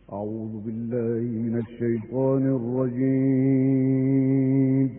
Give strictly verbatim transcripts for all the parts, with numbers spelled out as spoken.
أعوذ بالله من الشيطان الرجيم.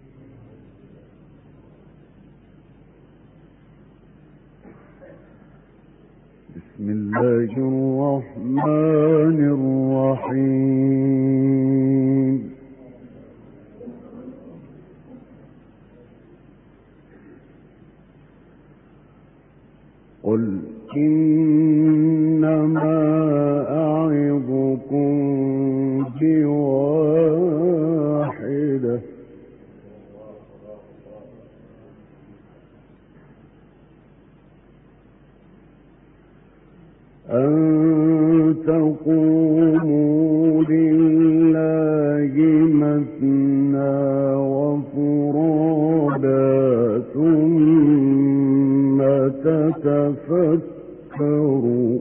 بسم الله الرحمن الرحيم. قل إنما أعظكم بواحدة أن تقوموا لله مثنى وفرادا ثم تتفكروا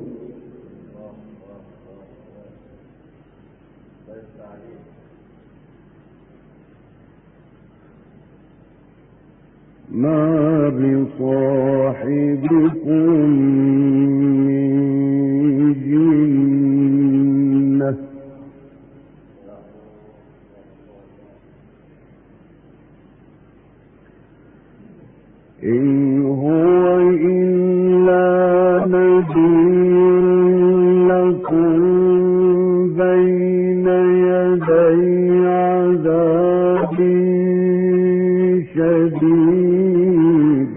ما بصاحبكم من جنة إن هو إلا نذير لكم بين يدي عذاب شديد.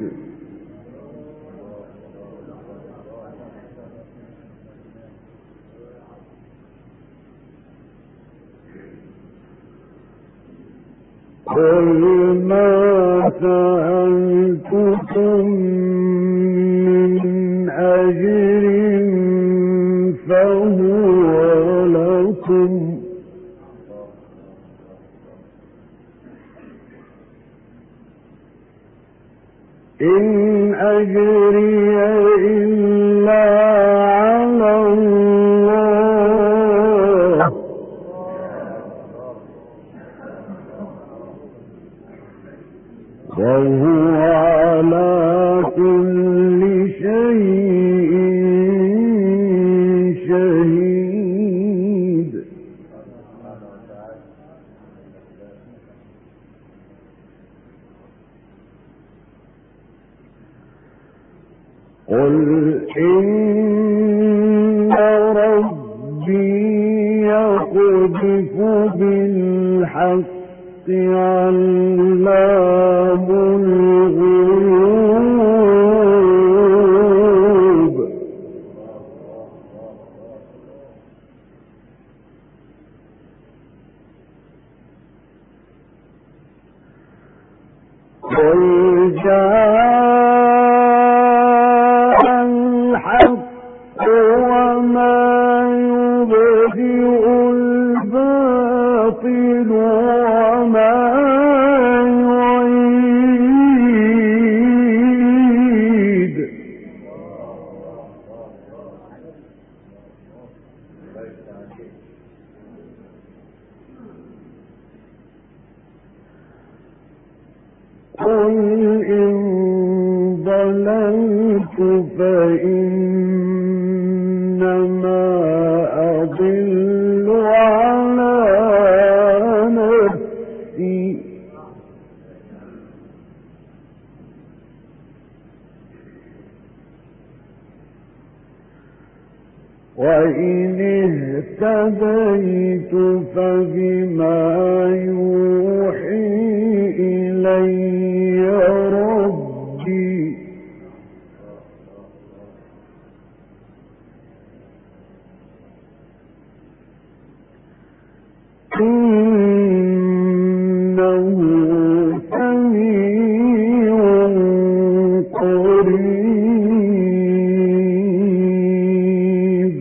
قل ما سألتكم من أجر فهو لكم إن أجري إلا على الله وهو على كل شيء شهيد. قل إن ربي يقذف بالحق علام الغيوب قل جاء الحق وما يبدئ الباطل وما يعيد. قل إن ضللت فإنما أضل على نفسي وإن اهتديت فبما يوحي إلي ربي إنه سميع قريب.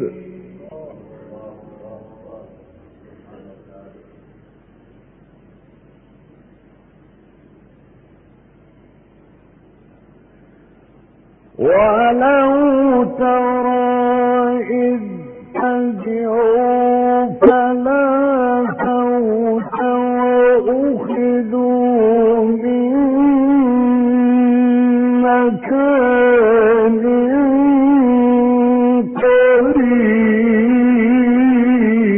ولو ترى إذ فزعوا فلا فوت وأخذوا من مكان قريب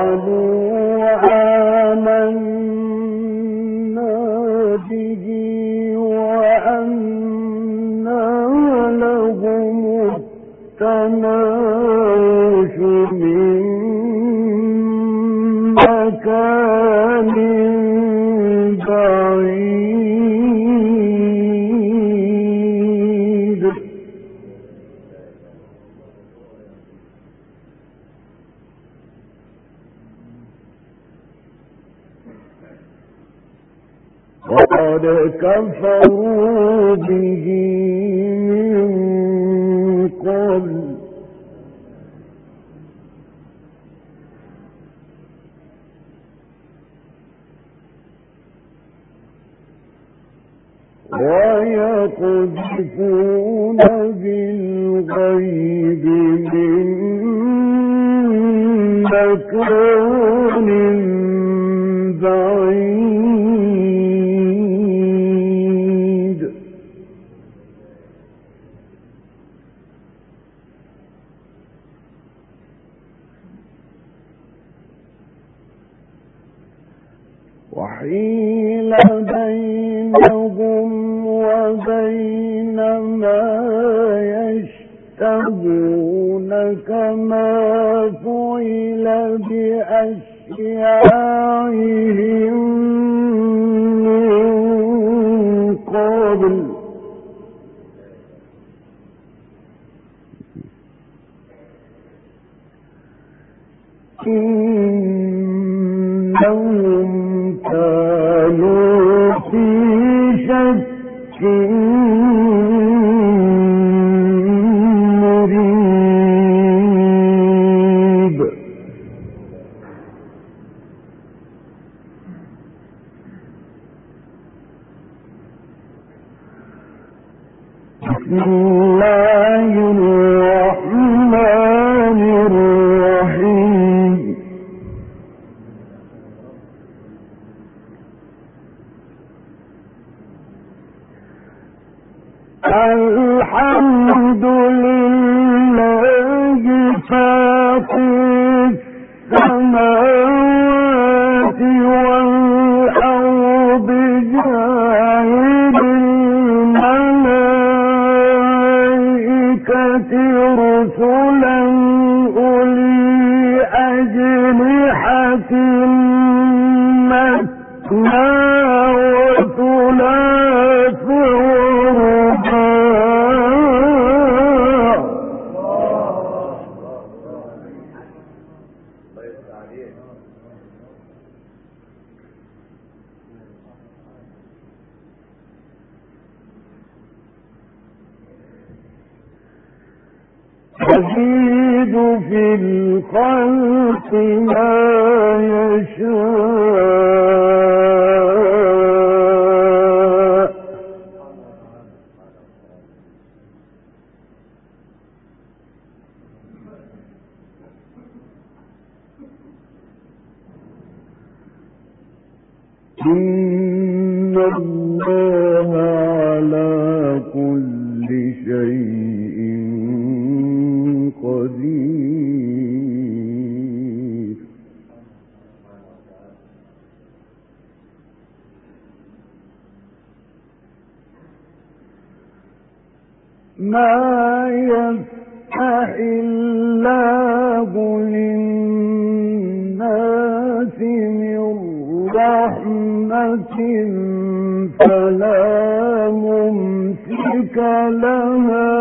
وقد كفروا به من قبل ويقذفون بالغيب من مكان بعيد وحيل بينهم وبين ما يشتهون كما فعل بأشياعهم من قبل إنهم كانوا في شك مريب بسم الله الرحمن الرحيم الحمد لله فاطر السماوات والأرض جاعل الملائكة رسلا أولي أجنحة مثنى وثلاث يزيد في الخلق ما يشاء إن الله على كل شيء قدير ما يفتح الله للناس من رحمة فلا ممسك لها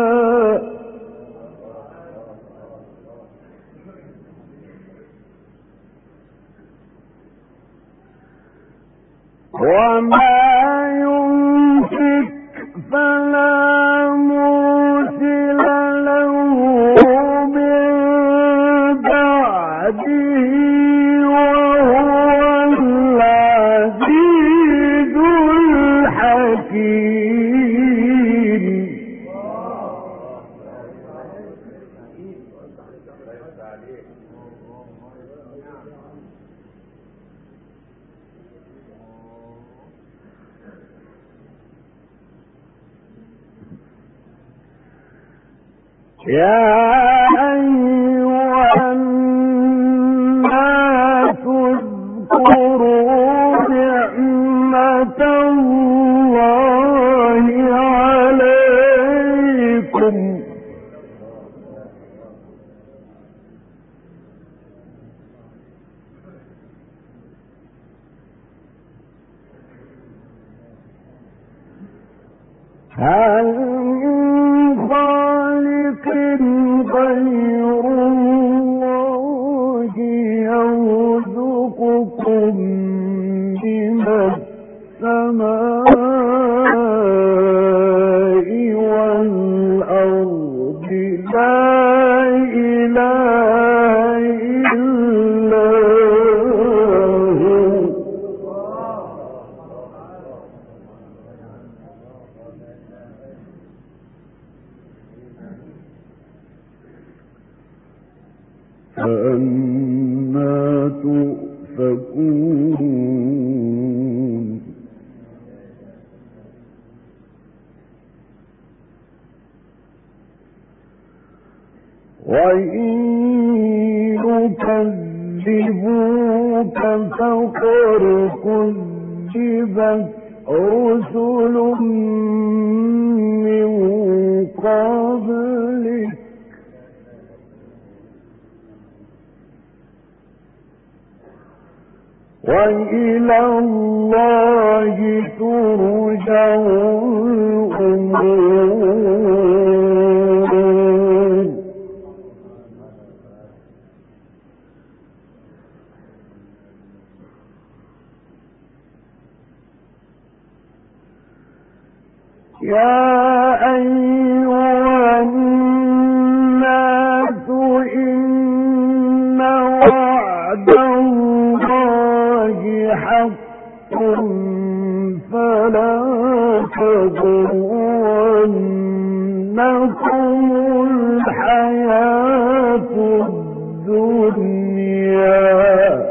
وما يمسك فلا مرسل له من بعده وهو العزيز الحكيم يا أيها الناس هل من خالق غير الله يرزقكم من السماء والأرض لا إله إلا هو فأنى تؤفكون وإن يكذبوك فقد كذبت رسل من قبلك وإلى الله ترجع الأمور يا أيها الناس إن وعد الله حق فلا تغرنكم الحياة الدنيا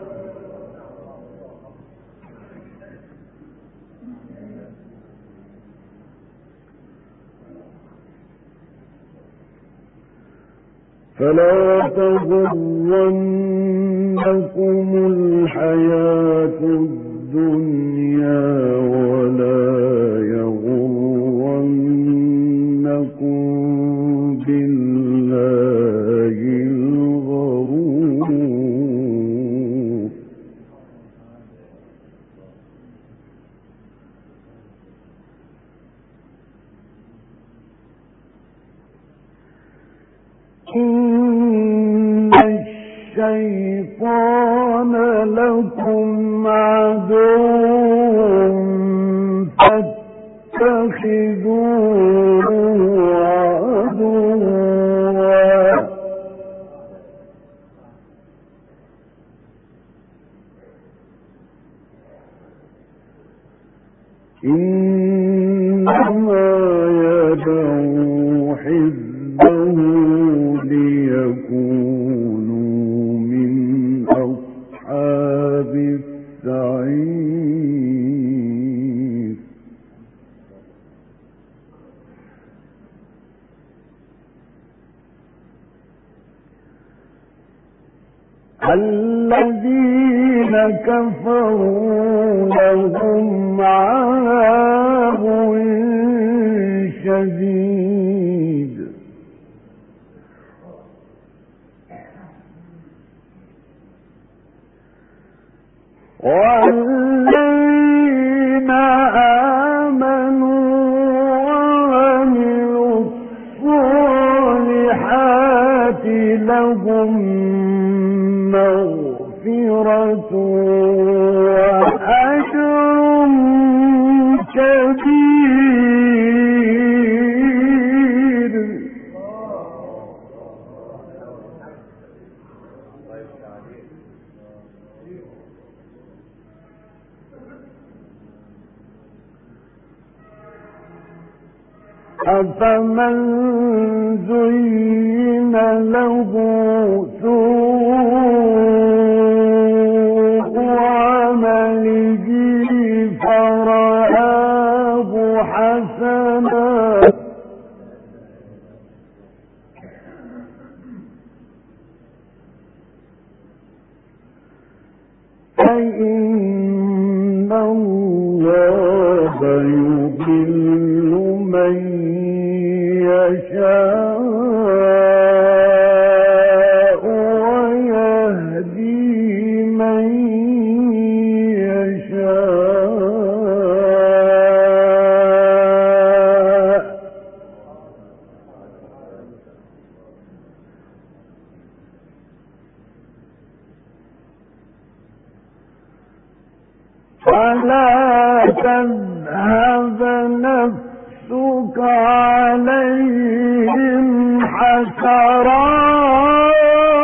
فلا تغرنكم الحياة الدنيا ولا يغرنكم بالله الغرور إن الشيطان لكم عدو فاتخذوه عدوا إنما يدعو حزبه ليكونوا من أصحاب السعير الذين كفروا لهم عذاب شديد والذين آمنوا وعملوا الصالحات لهم مغفرة وأجر كبير أفمن زين له سوء عمله فرآه حسنا فإن الله يضل من يشاء ويهدي من يشاء فلا تذهب نفسك عليهم حسرات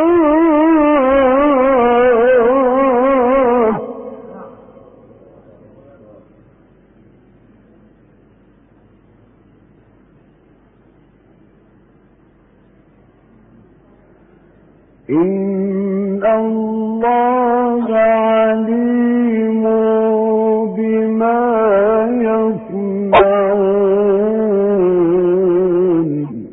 إن الله عليم بما يصنعون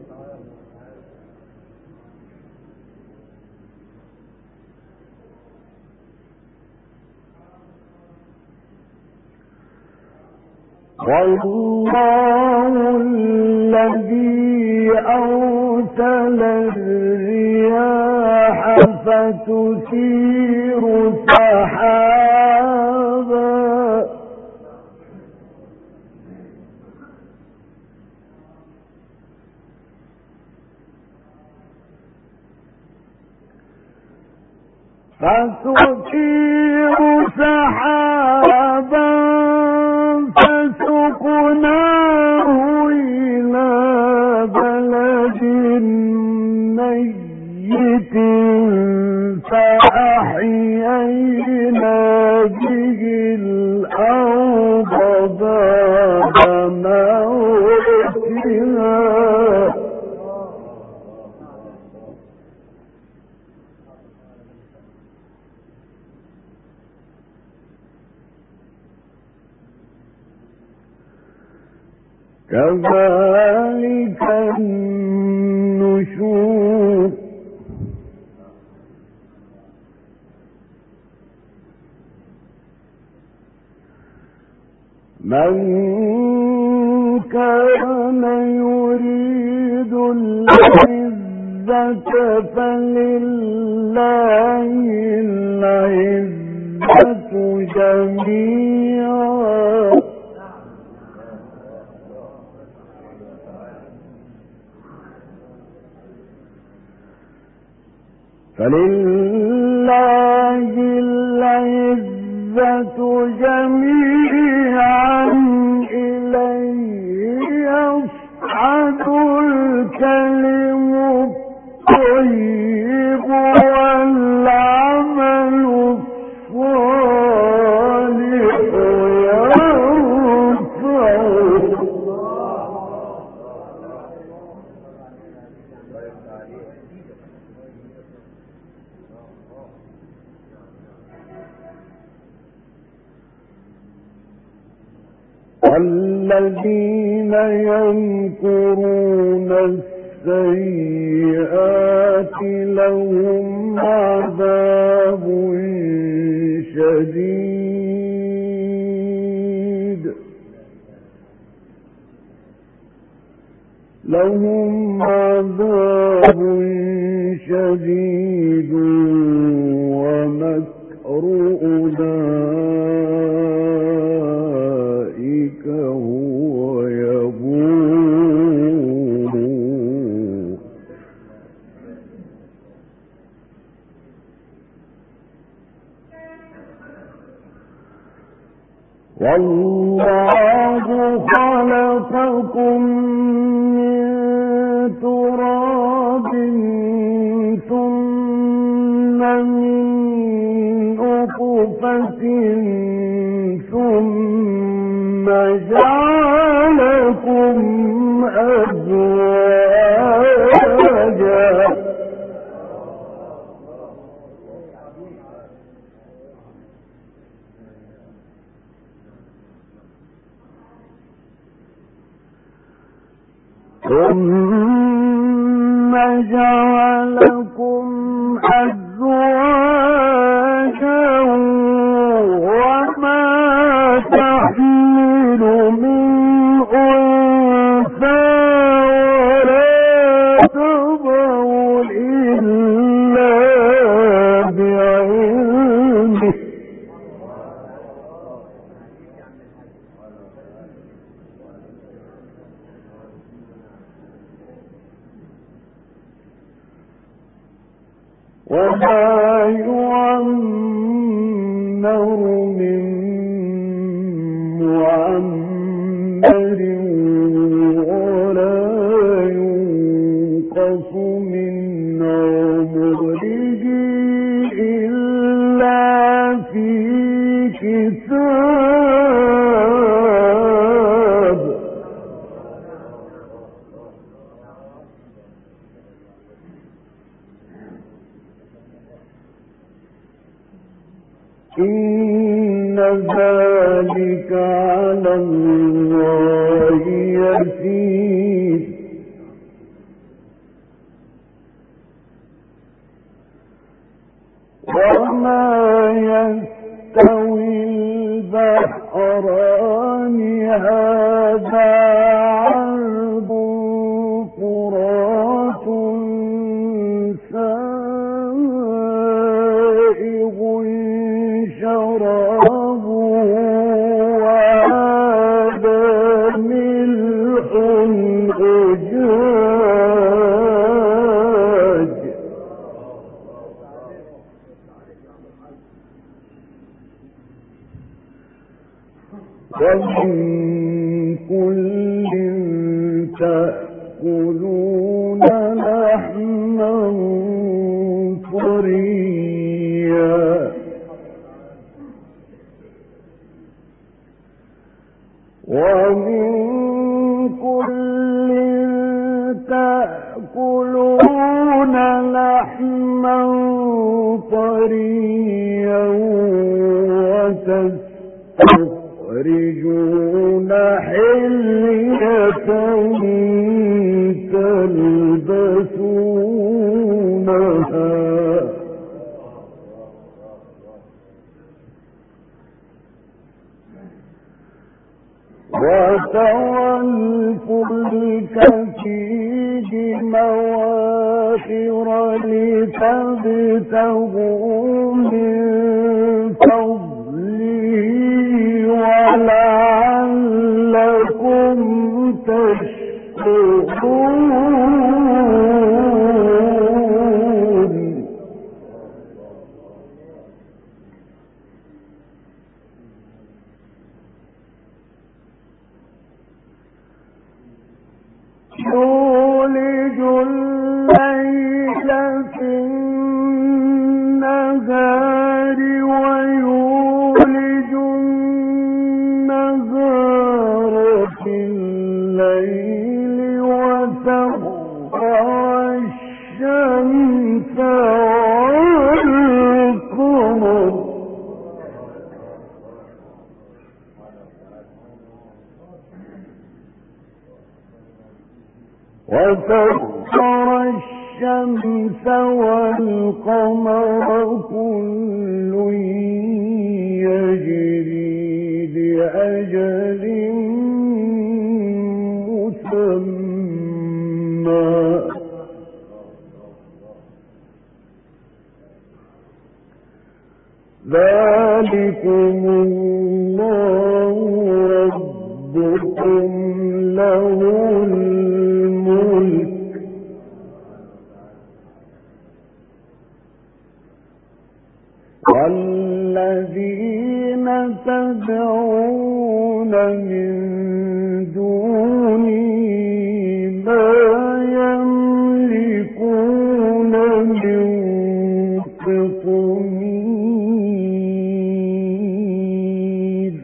والله الذي أرسل الرياح فتثير سحابا فتثير سحابا فسقناه إلى بلد ميت فأحيينا به الأرض بعد موتها كذلك النشور من كان يريد العزة فلله العزة جميعا فلله العزة جميعا إليه يصعد الكلم الطيب والعمل الصالح يرفعه والذين يمكرون السيئات لهم عذاب شديد لهم عذاب شديد ومكر أولئك هو يبور والله خلقكم من تراب ثم من نطفة ثم جعلكم أزواجا ثم جعلكم أزواجا وما تحمل من أنثى ولا تضع إلا بعلمه وما يعمر من عمل ولا ينقص من عمره إلا في كتاب. إن ذلك على الله يسير. وما يستوي البحران هذا عذب فرات سائغ شرابه وهذا ملح أجاج. ومن كل تأكلون لحما طريا ومن كل تأكلون لحما طريا وتستخرجون حلية تلبسونها وترى الفلك فيه مواخر لتبتغوا من فضله ولعلكم تشكرون. يولج الليل في النهار ويولج النهار في الليل وسخر الشمس والقمر وسخر الشمس والقمر كل يجري لأجل مسمى ذلكم الله ربكم له الملك والذين تدعون من دونه ما يملكون من قطمير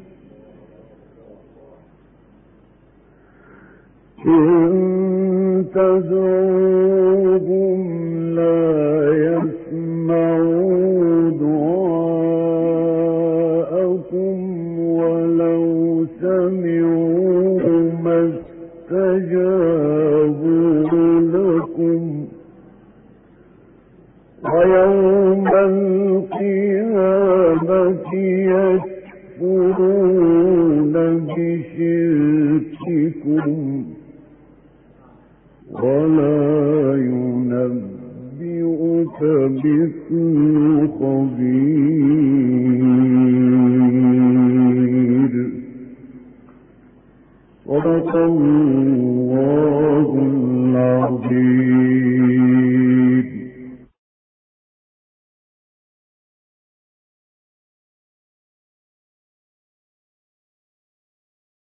إن تدعوهم لا يسمعوا دعاءكم ولو سمعوا ما استجابوا لكم ويوم القيامة يكفرون بشرككم ولا ينبئك مثل